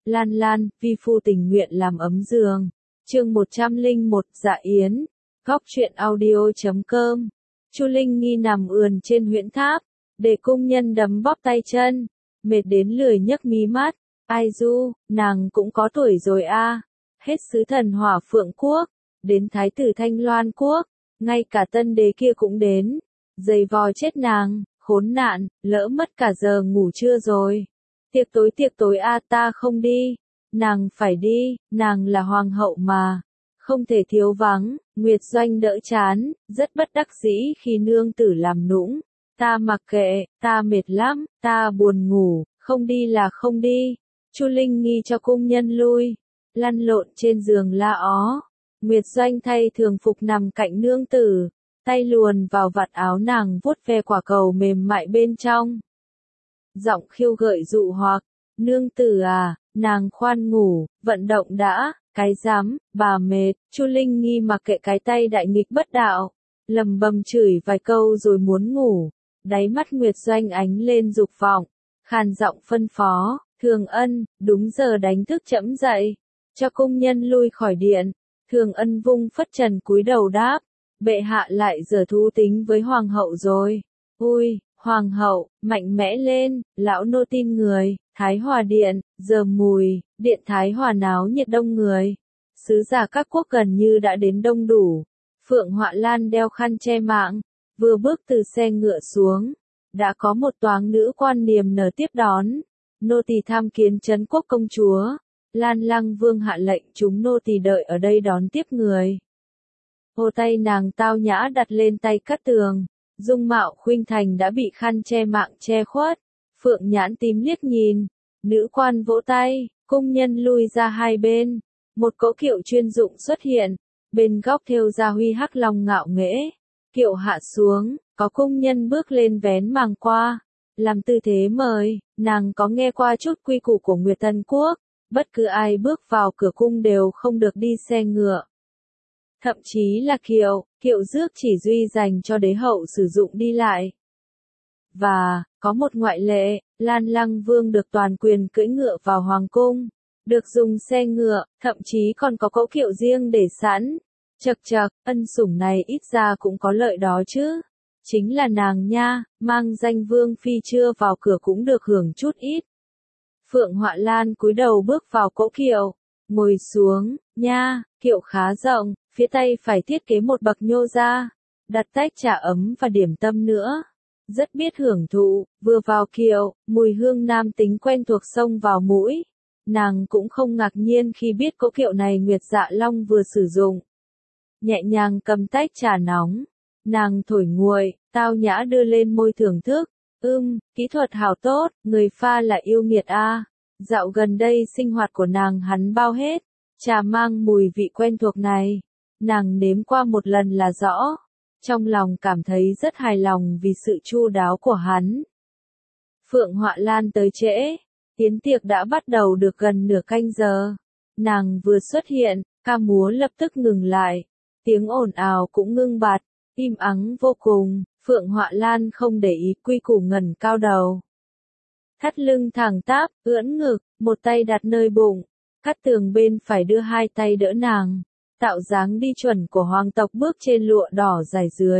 Lan Lan, vi phu tình nguyện làm ấm giường. Chương 101, Dạ Yến. Góc truyện audio.com. Chu Linh Nghi nằm ườn trên huyễn tháp, để cung nhân đấm bóp tay chân, mệt đến lười nhấc mí mắt. Ai du, nàng cũng có tuổi rồi a. Hết sứ thần Hỏa Phượng quốc, đến thái tử Thanh Loan quốc, ngay cả tân đế kia cũng đến. Giày vò chết nàng, khốn nạn, lỡ mất cả giờ ngủ trưa rồi. Tiệc tối a, ta không đi. Nàng phải đi, nàng là hoàng hậu mà. Không thể thiếu vắng. Nguyệt Doanh đỡ chán, rất bất đắc dĩ khi nương tử làm nũng. Ta mặc kệ, ta mệt lắm, ta buồn ngủ, không đi là không đi. Chu Linh Nghi cho cung nhân lui, lăn lộn trên giường la ó. Nguyệt Doanh thay thường phục nằm cạnh nương tử, tay luồn vào vạt áo nàng vuốt ve quả cầu mềm mại bên trong. Giọng khiêu gợi dụ hoặc, nương tử à, nàng khoan ngủ, vận động đã, cái dám, bà mệt. Chu Linh Nghi mặc kệ cái tay đại nghịch bất đạo, lầm bầm chửi vài câu rồi muốn ngủ. Đáy mắt Nguyệt Doanh ánh lên dục vọng, khàn giọng phân phó, Thường Ân, đúng giờ đánh thức trẫm dậy, cho cung nhân lui khỏi điện. Thường Ân vung phất trần cúi đầu đáp, bệ hạ lại giờ thú tính với hoàng hậu rồi. Ui, hoàng hậu, mạnh mẽ lên, lão nô tin người. Thái Hòa điện, giờ mùi, điện Thái Hòa náo nhiệt đông người. Sứ giả các quốc gần như đã đến đông đủ. Phượng Họa Lan đeo khăn che mạng, vừa bước từ xe ngựa xuống, đã có một toáng nữ quan niềm nở tiếp đón. Nô tỳ tham kiến trấn quốc công chúa. Lan Lăng Vương hạ lệnh chúng nô tỳ đợi ở đây đón tiếp người. Hồ tay nàng tao nhã đặt lên tay Cát Tường, dung mạo khuynh thành đã bị khăn che mạng che khuất. Phượng nhãn tím liếc nhìn, nữ quan vỗ tay, cung nhân lui ra hai bên. Một cỗ kiệu chuyên dụng xuất hiện, bên góc thêu gia huy hắc long ngạo nghễ. Kiệu hạ xuống, có cung nhân bước lên vén màng qua, làm tư thế mời. Nàng có nghe qua chút quy củ của Nguyệt Tân quốc, bất cứ ai bước vào cửa cung đều không được đi xe ngựa. Thậm chí là kiệu rước chỉ duy dành cho đế hậu sử dụng đi lại. Và, có một ngoại lệ, Lan Lăng Vương được toàn quyền cưỡi ngựa vào hoàng cung, được dùng xe ngựa, thậm chí còn có cỗ kiệu riêng để sẵn. Chậc chậc, ân sủng này ít ra cũng có lợi đó chứ. Chính là nàng nha, mang danh Vương Phi chưa vào cửa cũng được hưởng chút ít. Phượng Họa Lan cúi đầu bước vào cỗ kiệu, ngồi xuống, nha, kiệu khá rộng, phía tay phải thiết kế một bậc nhô ra, đặt tách trà ấm và điểm tâm nữa. Rất biết hưởng thụ, vừa vào kiệu, mùi hương nam tính quen thuộc xông vào mũi. Nàng cũng không ngạc nhiên khi biết cỗ kiệu này Nguyệt Dạ Long vừa sử dụng. Nhẹ nhàng cầm tách trà nóng, nàng thổi nguội, tao nhã đưa lên môi thưởng thức. Kỹ thuật hảo tốt, người pha là yêu nghiệt a. Dạo gần đây sinh hoạt của nàng hắn bao hết, trà mang mùi vị quen thuộc này, nàng nếm qua một lần là rõ. Trong lòng cảm thấy rất hài lòng vì sự chu đáo của hắn. Phượng Họa Lan tới trễ, tiến tiệc đã bắt đầu được gần nửa canh giờ. Nàng vừa xuất hiện, ca múa lập tức ngừng lại, tiếng ồn ào cũng ngưng bặt, im ắng vô cùng. Phượng Họa Lan không để ý quy củ ngẩng cao đầu. Thắt lưng thẳng tắp, ưỡn ngực, một tay đặt nơi bụng. Cát Tường bên phải đưa hai tay đỡ nàng, tạo dáng đi chuẩn của hoàng tộc bước trên lụa đỏ dài dưới.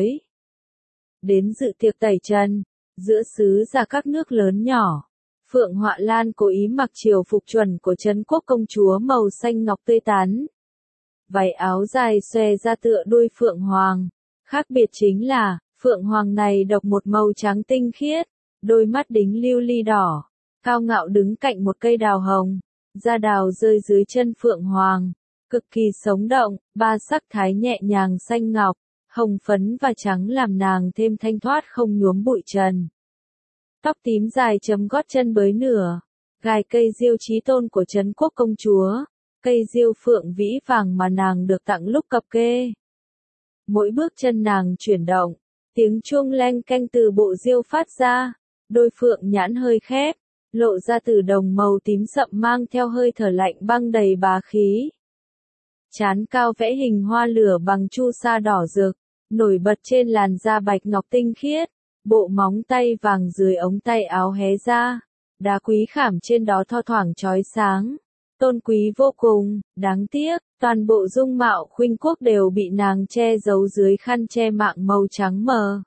Đến dự tiệc tẩy trần, giữa sứ giả các nước lớn nhỏ, Phượng Họa Lan cố ý mặc triều phục chuẩn của trấn quốc công chúa màu xanh ngọc tươi tắn. Váy áo dài xòe ra tựa đuôi phượng hoàng. Khác biệt chính là, phượng hoàng này độc một màu trắng tinh khiết, đôi mắt đính lưu ly đỏ, cao ngạo đứng cạnh một cây đào hồng, da đào rơi dưới chân phượng hoàng, cực kỳ sống động, ba sắc thái nhẹ nhàng xanh ngọc, hồng phấn và trắng làm nàng thêm thanh thoát không nhuốm bụi trần. Tóc tím dài chấm gót chân bới nửa, gài cây diêu chí tôn của trấn quốc công chúa, cây diêu phượng vĩ vàng mà nàng được tặng lúc cập kê. Mỗi bước chân nàng chuyển động, tiếng chuông leng keng từ bộ diêu phát ra, đôi phượng nhãn hơi khép, lộ ra từ đồng màu tím sậm mang theo hơi thở lạnh băng đầy bá khí. Trán cao vẽ hình hoa lửa bằng chu sa đỏ rực, nổi bật trên làn da bạch ngọc tinh khiết, bộ móng tay vàng dưới ống tay áo hé ra, đá quý khảm trên đó tho thoảng chói sáng, tôn quý vô cùng, đáng tiếc, toàn bộ dung mạo khuynh quốc đều bị nàng che giấu dưới khăn che mạng màu trắng mờ.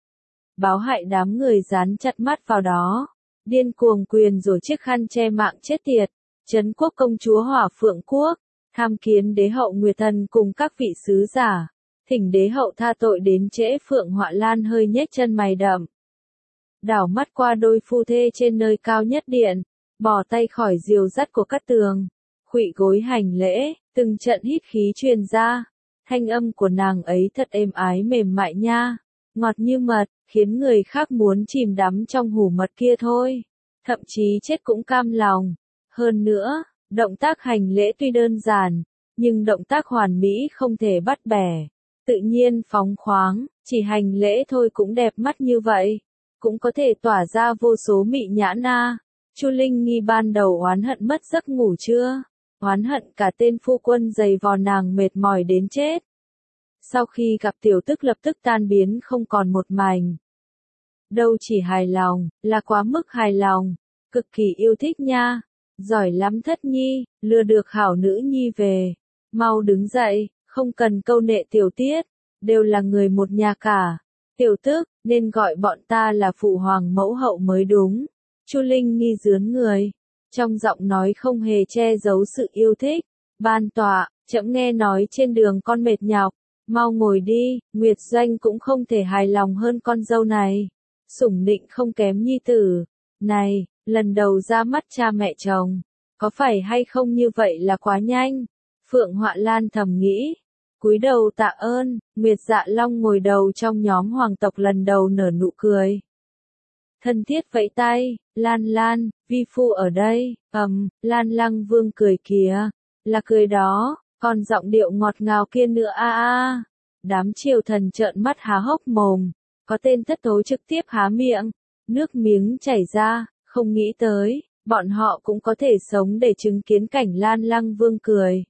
Báo hại đám người dán chặt mắt vào đó, điên cuồng quyền rồi chiếc khăn che mạng chết tiệt, trấn quốc công chúa Hỏa Phượng Quốc, tham kiến đế hậu Nguyệt Thần cùng các vị sứ giả, thỉnh đế hậu tha tội đến trễ. Phượng Họa Lan hơi nhếch chân mày đậm, đảo mắt qua đôi phu thê trên nơi cao nhất điện, bỏ tay khỏi diều dắt của Cát Tường, khuỵu gối hành lễ, từng trận hít khí truyền ra, thanh âm của nàng ấy thật êm ái mềm mại nha, ngọt như mật, khiến người khác muốn chìm đắm trong hủ mật kia thôi, thậm chí chết cũng cam lòng. Hơn nữa, động tác hành lễ tuy đơn giản, nhưng động tác hoàn mỹ không thể bắt bẻ, tự nhiên phóng khoáng, chỉ hành lễ thôi cũng đẹp mắt như vậy, cũng có thể tỏa ra vô số mị nhãn na. Chu Linh Nghi ban đầu oán hận mất giấc ngủ chưa? Oán hận cả tên phu quân giày vò nàng mệt mỏi đến chết. Sau khi gặp tiểu tức lập tức tan biến không còn một mảnh. Đâu chỉ hài lòng, là quá mức hài lòng, cực kỳ yêu thích nha. Giỏi lắm Thất Nhi, lừa được hảo nữ nhi về. Mau đứng dậy, không cần câu nệ tiểu tiết, đều là người một nhà cả. Tiểu tức, nên gọi bọn ta là phụ hoàng mẫu hậu mới đúng. Chu Linh Nghi rướn người, trong giọng nói không hề che giấu sự yêu thích. Ban tọa, trẫm nghe nói trên đường con mệt nhọc, mau ngồi đi. Nguyệt Doanh cũng không thể hài lòng hơn con dâu này, sủng nịnh không kém nhi tử. Này, lần đầu ra mắt cha mẹ chồng, có phải hay không như vậy là quá nhanh? Phượng Họa Lan thầm nghĩ, cúi đầu tạ ơn. Nguyệt Dạ Long ngồi đầu trong nhóm hoàng tộc lần đầu nở nụ cười, thân thiết vẫy tay, Lan Lan, vi phu ở đây. Lan Lăng Vương cười kìa, là cười đó, còn giọng điệu ngọt ngào kia nữa a. Đám triều thần trợn mắt há hốc mồm, có tên thất thố trực tiếp há miệng, nước miếng chảy ra, không nghĩ tới, bọn họ cũng có thể sống để chứng kiến cảnh Lan Lăng Vương cười.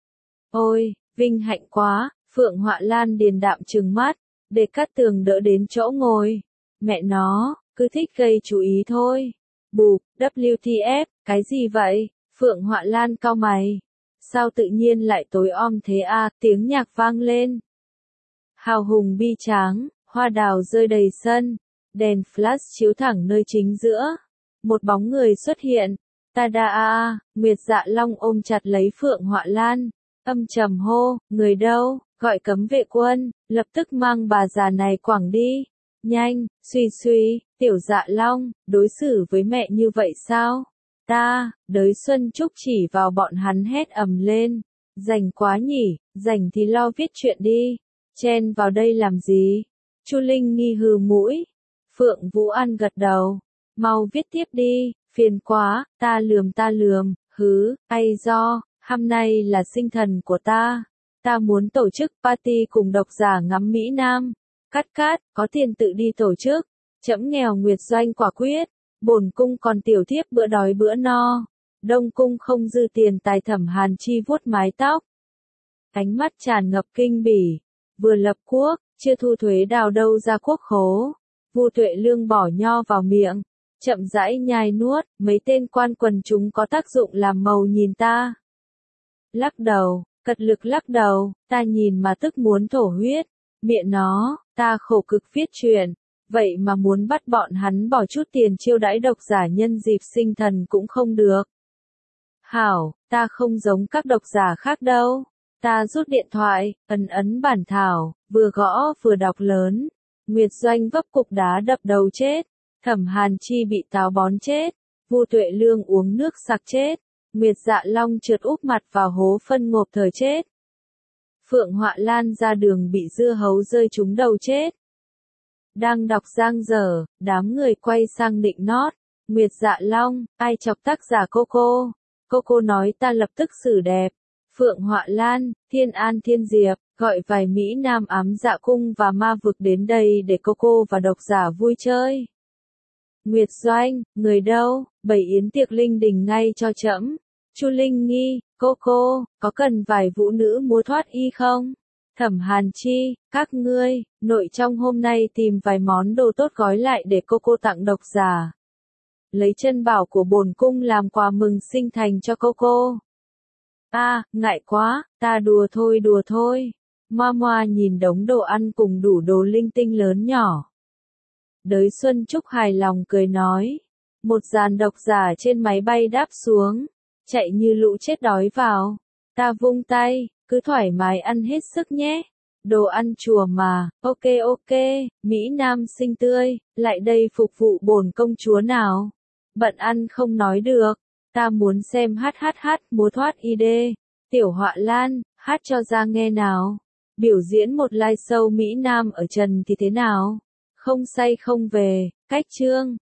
Ôi, vinh hạnh quá. Phượng Họa Lan điềm đạm trừng mắt, để Cát Tường đỡ đến chỗ ngồi. Mẹ nó, cứ thích gây chú ý thôi. Bụp, WTF, cái gì vậy? Phượng Họa Lan cau mày. Sao tự nhiên lại tối om thế a? Tiếng nhạc vang lên. Hào hùng bi tráng, hoa đào rơi đầy sân, đèn flash chiếu thẳng nơi chính giữa. Một bóng người xuất hiện. Tada a, Nguyệt Dạ Long ôm chặt lấy Phượng Họa Lan, âm trầm hô, người đâu? Gọi cấm vệ quân, lập tức mang bà già này quẳng đi. Nhanh, suy, Tiểu Dạ Long, đối xử với mẹ như vậy sao? Ta, Đới Xuân Trúc chỉ vào bọn hắn hét ầm lên. Rảnh quá nhỉ, rảnh thì lo viết chuyện đi. Chen vào đây làm gì? Chu Linh Nghi hừ mũi. Phượng Vũ An gật đầu. Mau viết tiếp đi, phiền quá, ta lườm, ai do, hôm nay là sinh thần của ta. Ta muốn tổ chức party cùng độc giả ngắm Mỹ Nam. Cát, có tiền tự đi tổ chức. Trẫm nghèo. Nguyệt Doanh quả quyết. Bổn cung còn tiểu thiếp bữa đói bữa no. Đông cung không dư tiền tài. Thẩm Hàn Chi vuốt mái tóc, ánh mắt tràn ngập kinh bỉ. Vừa lập quốc, chưa thu thuế đào đâu ra quốc khố. Vu Tuệ Lương bỏ nho vào miệng, chậm rãi nhai nuốt. Mấy tên quan quần chúng có tác dụng làm màu nhìn ta. Lắc đầu, cật lực lắc đầu, ta nhìn mà tức muốn thổ huyết. Miệng nó, ta khổ cực viết chuyện, vậy mà muốn bắt bọn hắn bỏ chút tiền chiêu đãi độc giả nhân dịp sinh thần cũng không được. Hảo, ta không giống các độc giả khác đâu. Ta rút điện thoại, ấn bản thảo, vừa gõ vừa đọc lớn. Nguyệt Doanh vấp cục đá đập đầu chết. Thẩm Hàn Chi bị táo bón chết. Vu Tuệ Lương uống nước sặc chết. Nguyệt Dạ Long trượt úp mặt vào hố phân ngộp thở chết. Phượng Họa Lan ra đường bị dưa hấu rơi trúng đầu chết. Đang đọc giang dở, đám người quay sang nịnh nót. Nguyệt Dạ Long, ai chọc tác giả cô? Cô nói ta lập tức xử đẹp. Phượng Họa Lan, Thiên An Thiên Diệp, gọi vài Mỹ Nam ám dạ cung và ma vực đến đây để cô và độc giả vui chơi. Nguyệt Doanh, người đâu? Bày yến tiệc linh đình ngay cho trẫm. Chu Linh Nghi, cô, có cần vài vũ nữ múa thoát y không? Thẩm Hàn Chi, các ngươi, nội trong hôm nay tìm vài món đồ tốt gói lại để cô tặng độc giả. Lấy chân bảo của bổn cung làm quà mừng sinh thành cho cô. Ngại quá, ta đùa thôi. Moa nhìn đống đồ ăn cùng đủ đồ linh tinh lớn nhỏ. Đới Xuân Trúc hài lòng cười nói. Một dàn độc giả trên máy bay đáp xuống, chạy như lũ chết đói vào. Ta vung tay, cứ thoải mái ăn hết sức nhé. Đồ ăn chùa mà, ok, Mỹ Nam xinh tươi, lại đây phục vụ bổn công chúa nào. Bận ăn không nói được, ta muốn xem hát, múa thoát ide. Tiểu Họa Lan, hát cho ra nghe nào. Biểu diễn một live show Mỹ Nam ở Trần thì thế nào? Không say không về, cách chương.